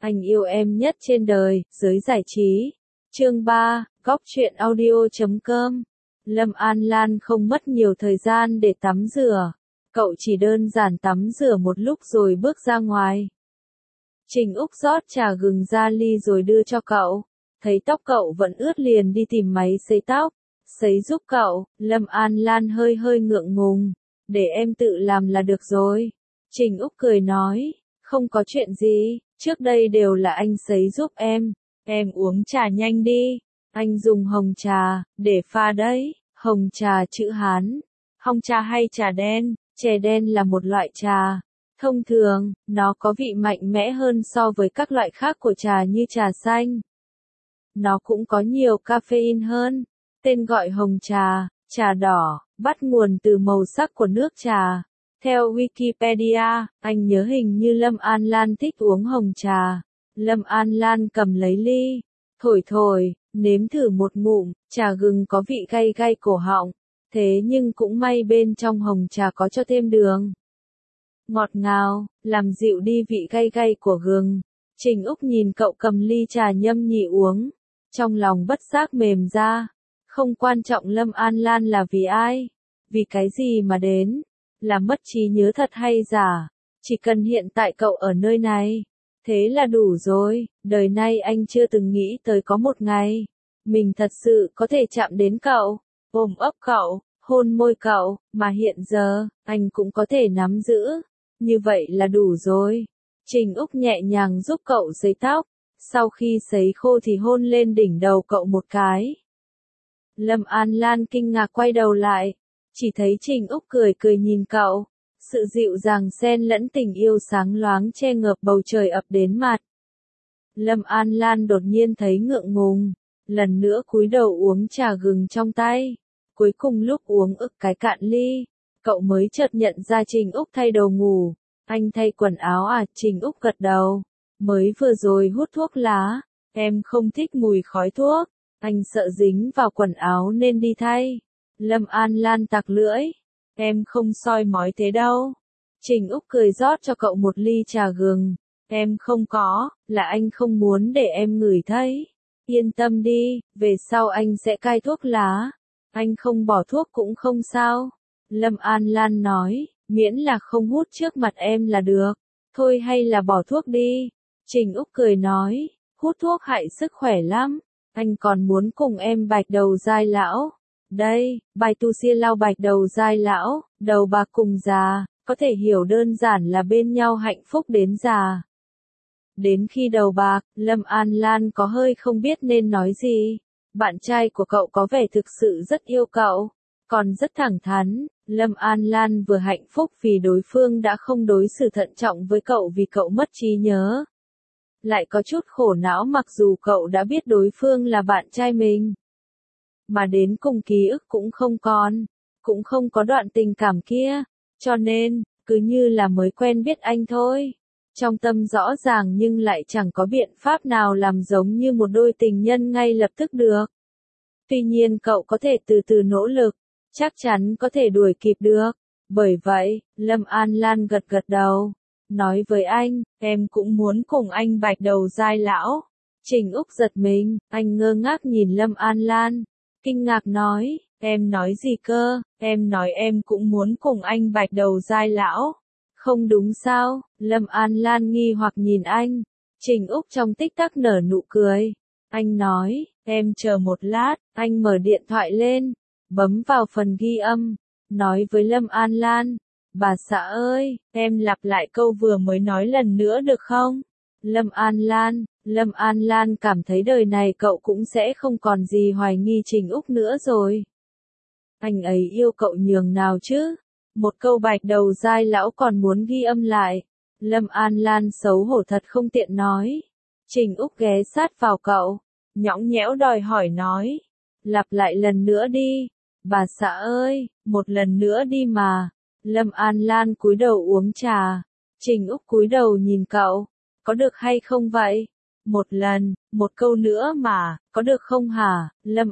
anh yêu em nhất trên đời, giới giải trí. Chương 3, Góc truyện audio.com. Lâm An Lan không mất nhiều thời gian để tắm rửa. Cậu chỉ đơn giản tắm rửa một lúc rồi bước ra ngoài. Trình Úc rót trà gừng ra ly rồi đưa cho cậu. Thấy tóc cậu vẫn ướt liền đi tìm máy sấy tóc. Sấy giúp cậu, Lâm An Lan hơi hơi ngượng ngùng. Để em tự làm là được rồi. Trình Úc cười nói, không có chuyện gì, trước đây đều là anh sấy giúp em uống trà nhanh đi. Anh dùng hồng trà, để pha đấy, hồng trà chữ Hán. Hồng trà hay trà đen? Chè đen là một loại trà. Thông thường, nó có vị mạnh mẽ hơn so với các loại khác của trà như trà xanh. Nó cũng có nhiều caffeine hơn. Tên gọi hồng trà, trà đỏ, bắt nguồn từ màu sắc của nước trà. Theo Wikipedia, anh nhớ hình như Lâm An Lan thích uống hồng trà. Lâm An Lan cầm lấy ly, thổi, nếm thử một ngụm, trà gừng có vị gay gay cổ họng. Thế nhưng cũng may bên trong hồng trà có cho thêm đường. Ngọt ngào, làm dịu đi vị gay gay của gừng. Trình Úc nhìn cậu cầm ly trà nhâm nhi uống. Trong lòng bất giác mềm ra. Không quan trọng Lâm An Lan là vì ai, vì cái gì mà đến, là mất trí nhớ thật hay giả, chỉ cần hiện tại cậu ở nơi này, thế là đủ rồi. Đời nay anh chưa từng nghĩ tới có một ngày, mình thật sự có thể chạm đến cậu, ôm ấp cậu, hôn môi cậu, mà hiện giờ, anh cũng có thể nắm giữ, như vậy là đủ rồi. Trình Úc nhẹ nhàng giúp cậu sấy tóc, sau khi sấy khô thì hôn lên đỉnh đầu cậu một cái. Lâm An Lan kinh ngạc quay đầu lại, chỉ thấy Trình Úc cười nhìn cậu, sự dịu dàng xen lẫn tình yêu sáng loáng che ngợp bầu trời ập đến mặt. Lâm An Lan đột nhiên thấy ngượng ngùng, lần nữa cúi đầu uống trà gừng trong tay, cuối cùng lúc uống ực cái cạn ly, cậu mới chợt nhận ra Trình Úc thay đồ ngủ. Anh thay quần áo à? Trình Úc gật đầu, mới vừa rồi hút thuốc lá, em không thích mùi khói thuốc. Anh sợ dính vào quần áo nên đi thay. Lâm An Lan tặc lưỡi. Em không soi mói thế đâu. Trình Úc cười rót cho cậu một ly trà gừng. Em không có, là anh không muốn để em ngửi thấy. Yên tâm đi, về sau anh sẽ cai thuốc lá. Anh không bỏ thuốc cũng không sao. Lâm An Lan nói, miễn là không hút trước mặt em là được. Thôi hay là bỏ thuốc đi. Trình Úc cười nói, hút thuốc hại sức khỏe lắm. Anh còn muốn cùng em bạch đầu dai lão. Đây, bài tu sia lao bạch đầu dai lão, đầu bạc cùng già, có thể hiểu đơn giản là bên nhau hạnh phúc đến già. Đến khi đầu bạc, Lâm An Lan có hơi không biết nên nói gì. Bạn trai của cậu có vẻ thực sự rất yêu cậu, còn rất thẳng thắn. Lâm An Lan vừa hạnh phúc vì đối phương đã không đối xử thận trọng với cậu vì cậu mất trí nhớ. Lại có chút khổ não mặc dù cậu đã biết đối phương là bạn trai mình. Mà đến cùng ký ức cũng không còn, cũng không có đoạn tình cảm kia, cho nên, cứ như là mới quen biết anh thôi. Trong tâm rõ ràng nhưng lại chẳng có biện pháp nào làm giống như một đôi tình nhân ngay lập tức được. Tuy nhiên cậu có thể từ từ nỗ lực, chắc chắn có thể đuổi kịp được. Bởi vậy, Lâm An Lan gật đầu. Nói với anh, em cũng muốn cùng anh bạch đầu dai lão. Trình Úc giật mình, anh ngơ ngác nhìn Lâm An Lan. Kinh ngạc nói, em nói gì cơ? Em nói em cũng muốn cùng anh bạch đầu dai lão. Không đúng sao? Lâm An Lan nghi hoặc nhìn anh. Trình Úc trong tích tắc nở nụ cười. Anh nói, em chờ một lát. Anh mở điện thoại lên, bấm vào phần ghi âm, nói với Lâm An Lan. Bà xã ơi, em lặp lại câu vừa mới nói lần nữa được không? Lâm An Lan cảm thấy đời này cậu cũng sẽ không còn gì hoài nghi Trình Úc nữa rồi. Anh ấy yêu cậu nhường nào chứ? Một câu bạch đầu dai lão còn muốn ghi âm lại. Lâm An Lan xấu hổ thật không tiện nói. Trình Úc ghé sát vào cậu, nhõng nhẽo đòi hỏi nói. Lặp lại lần nữa đi. Bà xã ơi, một lần nữa đi mà. Lâm An Lan cúi đầu uống trà. Trình Úc cúi đầu nhìn cậu. Có được hay không vậy? Một lần, một câu nữa mà, có được không hả? Lâm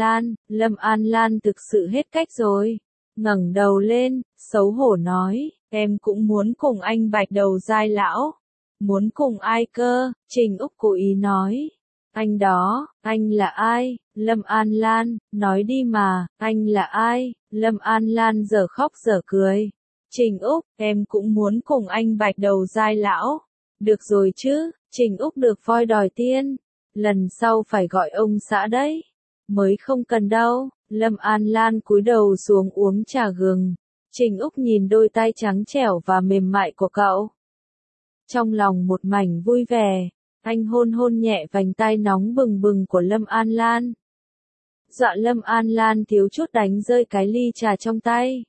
An Lan thực sự hết cách rồi. Ngẩng đầu lên, xấu hổ nói, em cũng muốn cùng anh bạch đầu dai lão. Muốn cùng ai cơ? Trình Úc cố ý nói. Anh đó, anh là ai? Lâm An Lan, nói đi mà, anh là ai? Lâm An Lan giờ khóc giờ cười. Trình Úc, em cũng muốn cùng anh bạch đầu dai lão. Được rồi chứ, Trình Úc được voi đòi tiên. Lần sau phải gọi ông xã đấy. Mới không cần đâu. Lâm An Lan cúi đầu xuống uống trà gừng. Trình Úc nhìn đôi tay trắng trẻo và mềm mại của cậu. Trong lòng một mảnh vui vẻ, anh hôn hôn nhẹ vành tai nóng bừng bừng của Lâm An Lan. Dọa Lâm An Lan thiếu chút đánh rơi cái ly trà trong tay.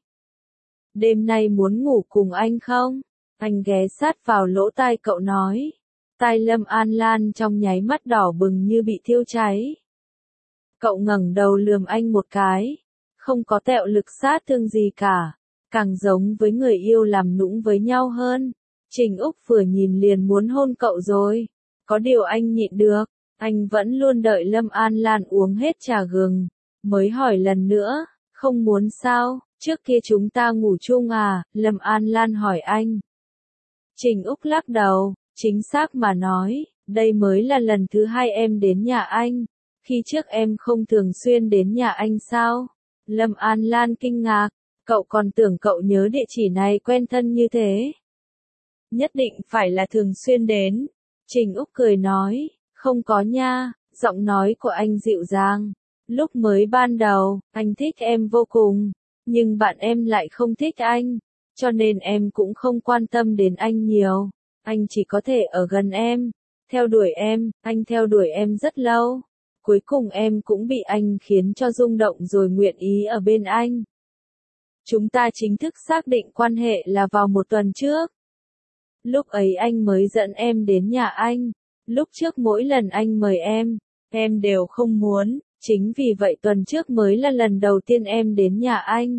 Đêm nay muốn ngủ cùng anh không? Anh ghé sát vào lỗ tai cậu nói. Tai Lâm An Lan trong nháy mắt đỏ bừng như bị thiêu cháy. Cậu ngẩng đầu lườm anh một cái. Không có tẹo lực sát thương gì cả. Càng giống với người yêu làm nũng với nhau hơn. Trình Úc vừa nhìn liền muốn hôn cậu rồi. Có điều anh nhịn được. Anh vẫn luôn đợi Lâm An Lan uống hết trà gừng. Mới hỏi lần nữa. Không muốn sao? Trước kia chúng ta ngủ chung à? Lâm An Lan hỏi anh. Trình Úc lắc đầu. Chính xác mà nói. Đây mới là lần thứ hai em đến nhà anh. Khi trước em không thường xuyên đến nhà anh sao? Lâm An Lan kinh ngạc. Cậu còn tưởng cậu nhớ địa chỉ này quen thân như thế. Nhất định phải là thường xuyên đến. Trình Úc cười nói. Không có nha. Giọng nói của anh dịu dàng. Lúc mới ban đầu, anh thích em vô cùng. Nhưng bạn em lại không thích anh. Cho nên em cũng không quan tâm đến anh nhiều. Anh chỉ có thể ở gần em. Theo đuổi em, anh theo đuổi em rất lâu. Cuối cùng em cũng bị anh khiến cho rung động rồi nguyện ý ở bên anh. Chúng ta chính thức xác định quan hệ là vào một tuần trước. Lúc ấy anh mới dẫn em đến nhà anh. Lúc trước mỗi lần anh mời em đều không muốn. Chính vì vậy tuần trước mới là lần đầu tiên em đến nhà anh.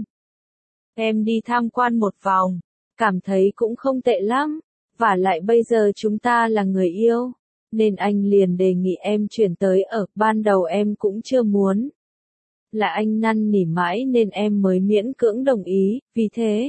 Em đi tham quan một vòng. Cảm thấy cũng không tệ lắm. Vả lại bây giờ chúng ta là người yêu. Nên anh liền đề nghị em chuyển tới ở. Ban đầu em cũng chưa muốn. Là anh năn nỉ mãi nên em mới miễn cưỡng đồng ý. Vì thế,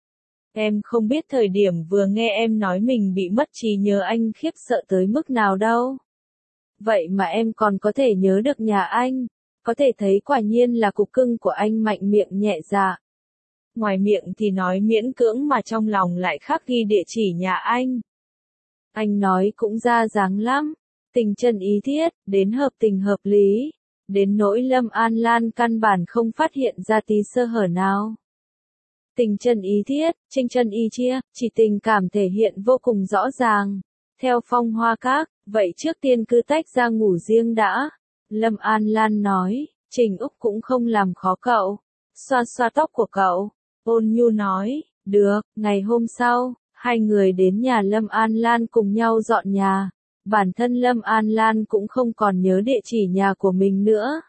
em không biết thời điểm vừa nghe em nói mình bị mất trí nhớ anh khiếp sợ tới mức nào đâu. Vậy mà em còn có thể nhớ được nhà anh. Có thể thấy quả nhiên là cục cưng của anh mạnh miệng nhẹ dạ. Ngoài miệng thì nói miễn cưỡng mà trong lòng lại khắc ghi địa chỉ nhà anh. Anh nói cũng ra dáng lắm. Tình chân ý thiết, đến hợp tình hợp lý. Đến nỗi Lâm An Lan căn bản không phát hiện ra tí sơ hở nào. Tình chân ý thiết, chinh chân ý chia, chỉ tình cảm thể hiện vô cùng rõ ràng. Theo Phong Hoa Các, vậy trước tiên cứ tách ra ngủ riêng đã. Lâm An Lan nói, Trình Úc cũng không làm khó cậu. Xoa xoa tóc của cậu. Ôn nhu nói, được, ngày hôm sau, hai người đến nhà Lâm An Lan cùng nhau dọn nhà. Bản thân Lâm An Lan cũng không còn nhớ địa chỉ nhà của mình nữa.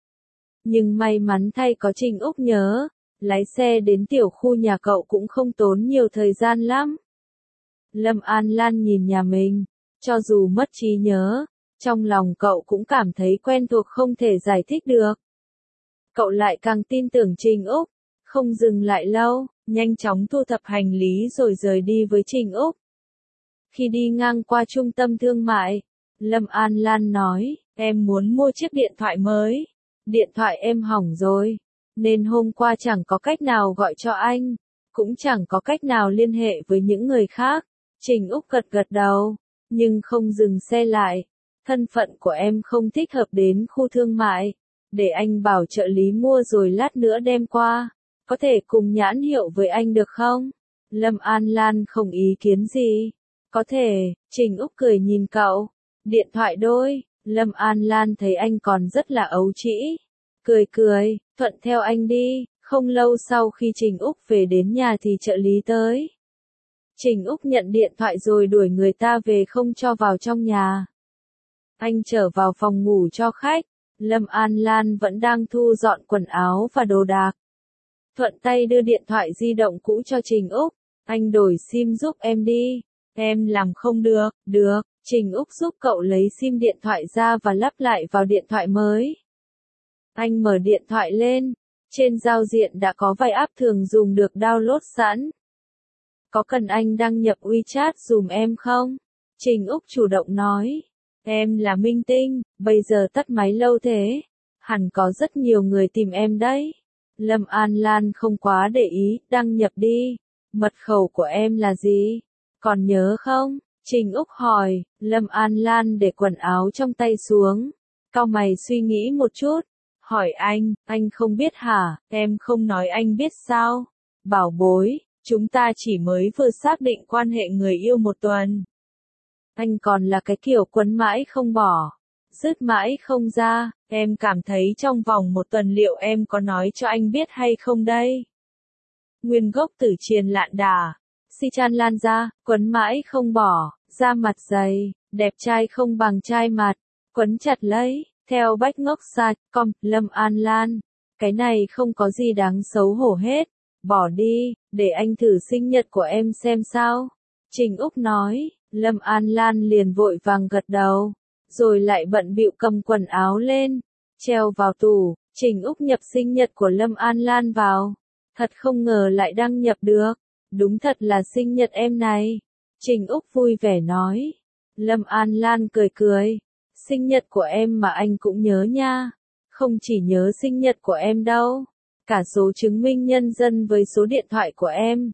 Nhưng may mắn thay có Trình Úc nhớ. Lái xe đến tiểu khu nhà cậu cũng không tốn nhiều thời gian lắm. Lâm An Lan nhìn nhà mình, cho dù mất trí nhớ, trong lòng cậu cũng cảm thấy quen thuộc không thể giải thích được. Cậu lại càng tin tưởng Trình Úc, không dừng lại lâu, nhanh chóng thu thập hành lý rồi rời đi với Trình Úc. Khi đi ngang qua trung tâm thương mại, Lâm An Lan nói, em muốn mua chiếc điện thoại mới. Điện thoại em hỏng rồi. Nên hôm qua chẳng có cách nào gọi cho anh, cũng chẳng có cách nào liên hệ với những người khác. Trình Úc gật gật đầu, nhưng không dừng xe lại. Thân phận của em không thích hợp đến khu thương mại. Để anh bảo trợ lý mua rồi lát nữa đem qua. Có thể cùng nhãn hiệu với anh được không? Lâm An Lan không ý kiến gì. Có thể, Trình Úc cười nhìn cậu. Điện thoại đôi, Lâm An Lan thấy anh còn rất là ấu trĩ. Cười cười, thuận theo anh đi. Không lâu sau khi Trình Úc về đến nhà thì trợ lý tới. Trình Úc nhận điện thoại rồi đuổi người ta về không cho vào trong nhà. Anh trở vào phòng ngủ cho khách. Lâm An Lan vẫn đang thu dọn quần áo và đồ đạc. Thuận tay đưa điện thoại di động cũ cho Trình Úc. Anh đổi sim giúp em đi. Em làm không được. Được, Trình Úc giúp cậu lấy sim điện thoại ra và lắp lại vào điện thoại mới. Anh mở điện thoại lên. Trên giao diện đã có vài app thường dùng được download sẵn. Có cần anh đăng nhập WeChat dùm em không? Trình Úc chủ động nói. Em là minh tinh, bây giờ tắt máy lâu thế. Hẳn có rất nhiều người tìm em đấy. Lâm An Lan không quá để ý, đăng nhập đi. Mật khẩu của em là gì? Còn nhớ không? Trình Úc hỏi. Lâm An Lan để quần áo trong tay xuống. Cau mày suy nghĩ một chút. Hỏi anh không biết hả? Em không nói anh biết sao? Bảo bối, chúng ta chỉ mới vừa xác định quan hệ người yêu một tuần. Anh còn là cái kiểu quấn mãi không bỏ, dứt mãi không ra, em cảm thấy trong vòng một tuần liệu em có nói cho anh biết hay không đây? Nguyên gốc từ triền lạn đà, si chan lan ra, quấn mãi không bỏ, da mặt dày, đẹp trai không bằng trai mặt, quấn chặt lấy, theo bách ngốc sạch, Lâm An Lan. Cái này không có gì đáng xấu hổ hết, bỏ đi, để anh thử sinh nhật của em xem sao. Trình Úc nói. Lâm An Lan liền vội vàng gật đầu, rồi lại bận bịu cầm quần áo lên, treo vào tủ. Trình Úc nhập sinh nhật của Lâm An Lan vào, thật không ngờ lại đăng nhập được, đúng thật là sinh nhật em này. Trình Úc vui vẻ nói. Lâm An Lan cười cười, sinh nhật của em mà anh cũng nhớ nha, không chỉ nhớ sinh nhật của em đâu, cả số chứng minh nhân dân với số điện thoại của em.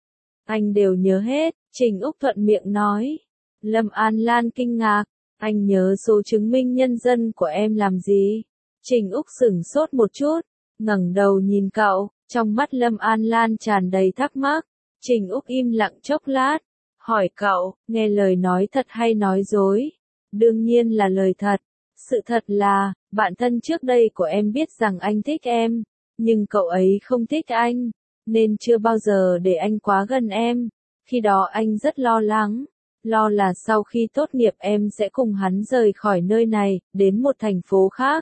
Anh đều nhớ hết, Trình Úc thuận miệng nói. Lâm An Lan kinh ngạc, anh nhớ số chứng minh nhân dân của em làm gì? Trình Úc sửng sốt một chút, ngẩng đầu nhìn cậu, trong mắt Lâm An Lan tràn đầy thắc mắc. Trình Úc im lặng chốc lát, hỏi cậu, nghe lời nói thật hay nói dối? Đương nhiên là lời thật. Sự thật là, bạn thân trước đây của em biết rằng anh thích em, nhưng cậu ấy không thích anh, nên chưa bao giờ để anh quá gần em. Khi đó anh rất lo lắng, lo là sau khi tốt nghiệp em sẽ cùng hắn rời khỏi nơi này, đến một thành phố khác.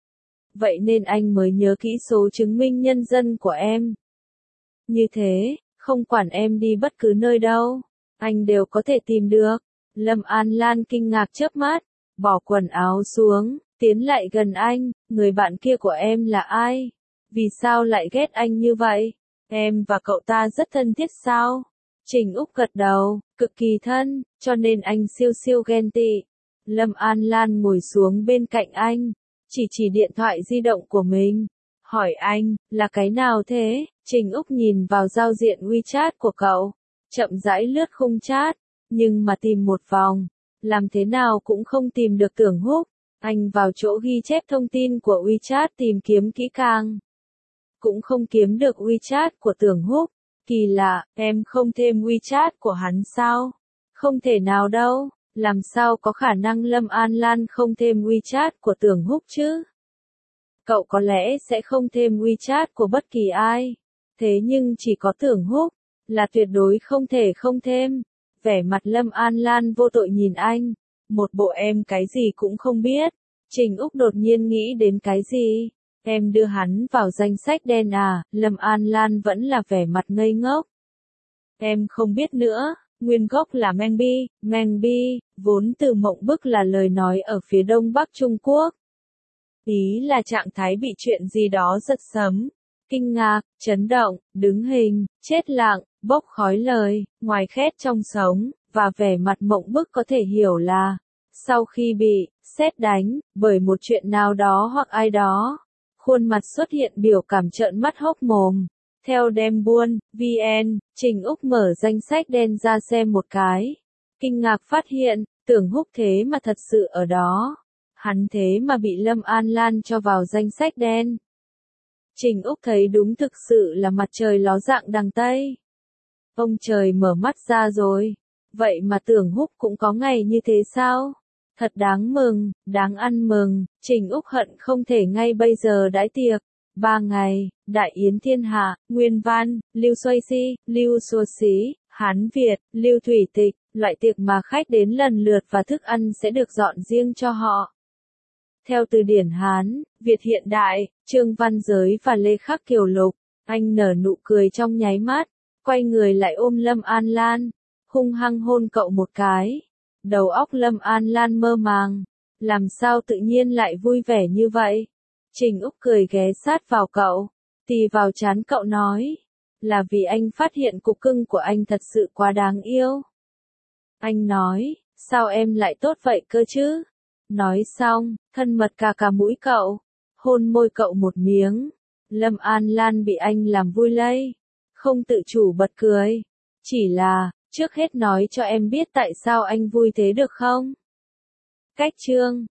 Vậy nên anh mới nhớ kỹ số chứng minh nhân dân của em. Như thế, không quản em đi bất cứ nơi đâu, anh đều có thể tìm được. Lâm An Lan kinh ngạc chớp mắt, bỏ quần áo xuống, tiến lại gần anh. Người bạn kia của em là ai? Vì sao lại ghét anh như vậy? Em và cậu ta rất thân thiết sao? Trình Úc gật đầu, cực kỳ thân, cho nên anh siêu siêu ghen tị. Lâm An Lan ngồi xuống bên cạnh anh, chỉ điện thoại di động của mình. Hỏi anh, là cái nào thế? Trình Úc nhìn vào giao diện WeChat của cậu, chậm rãi lướt khung chat, nhưng mà tìm một vòng, làm thế nào cũng không tìm được Tưởng Húc. Anh vào chỗ ghi chép thông tin của WeChat tìm kiếm kỹ càng, cũng không kiếm được WeChat của Tưởng Húc. Kỳ lạ, em không thêm WeChat của hắn sao? Không thể nào đâu, làm sao có khả năng Lâm An Lan không thêm WeChat của Tưởng Húc chứ? Cậu có lẽ sẽ không thêm WeChat của bất kỳ ai, thế nhưng chỉ có Tưởng Húc, là tuyệt đối không thể không thêm. Vẻ mặt Lâm An Lan vô tội nhìn anh, một bộ em cái gì cũng không biết. Trình Úc đột nhiên nghĩ đến cái gì? Em đưa hắn vào danh sách đen à? Lâm An Lan vẫn là vẻ mặt ngây ngốc. Em không biết nữa, nguyên gốc là Mengbi, vốn từ mộng bức là lời nói ở phía đông bắc Trung Quốc. Ý là trạng thái bị chuyện gì đó giật sấm, kinh ngạc, chấn động, đứng hình, chết lặng, bốc khói lời, ngoài khét trong sống, và vẻ mặt mộng bức có thể hiểu là, sau khi bị sét đánh bởi một chuyện nào đó hoặc ai đó, khuôn mặt xuất hiện biểu cảm trợn mắt hốc mồm. Theo Đem Buôn, VN, Trình Úc mở danh sách đen ra xem một cái. Kinh ngạc phát hiện, Tưởng Húc thế mà thật sự ở đó. Hắn thế mà bị Lâm An Lan cho vào danh sách đen. Trình Úc thấy đúng thực sự là mặt trời ló dạng đằng Tây. Ông trời mở mắt ra rồi. Vậy mà Tưởng Húc cũng có ngày như thế sao? Thật đáng mừng, đáng ăn mừng. Trình Úc hận không thể ngay bây giờ đãi tiệc. 3 ngày, đại yến thiên hạ, Nguyên Văn, Lưu Xuôi Si, Lưu Xua Xí, Hán Việt, Lưu Thủy Tịch, loại tiệc mà khách đến lần lượt và thức ăn sẽ được dọn riêng cho họ. Theo từ điển Hán, Việt hiện đại, Trương Văn Giới và Lê Khắc Kiều Lục, anh nở nụ cười trong nháy mắt, quay người lại ôm Lâm An Lan, hung hăng hôn cậu một cái. Đầu óc Lâm An Lan mơ màng, làm sao tự nhiên lại vui vẻ như vậy? Trình Úc cười ghé sát vào cậu, tì vào trán cậu nói, là vì anh phát hiện cục cưng của anh thật sự quá đáng yêu. Anh nói, Sao em lại tốt vậy cơ chứ? Nói xong, thân mật cà cà mũi cậu, hôn môi cậu một miếng. Lâm An Lan bị anh làm vui lây, không tự chủ bật cười. Chỉ là, trước hết nói cho em biết tại sao anh vui thế được không? Cách chương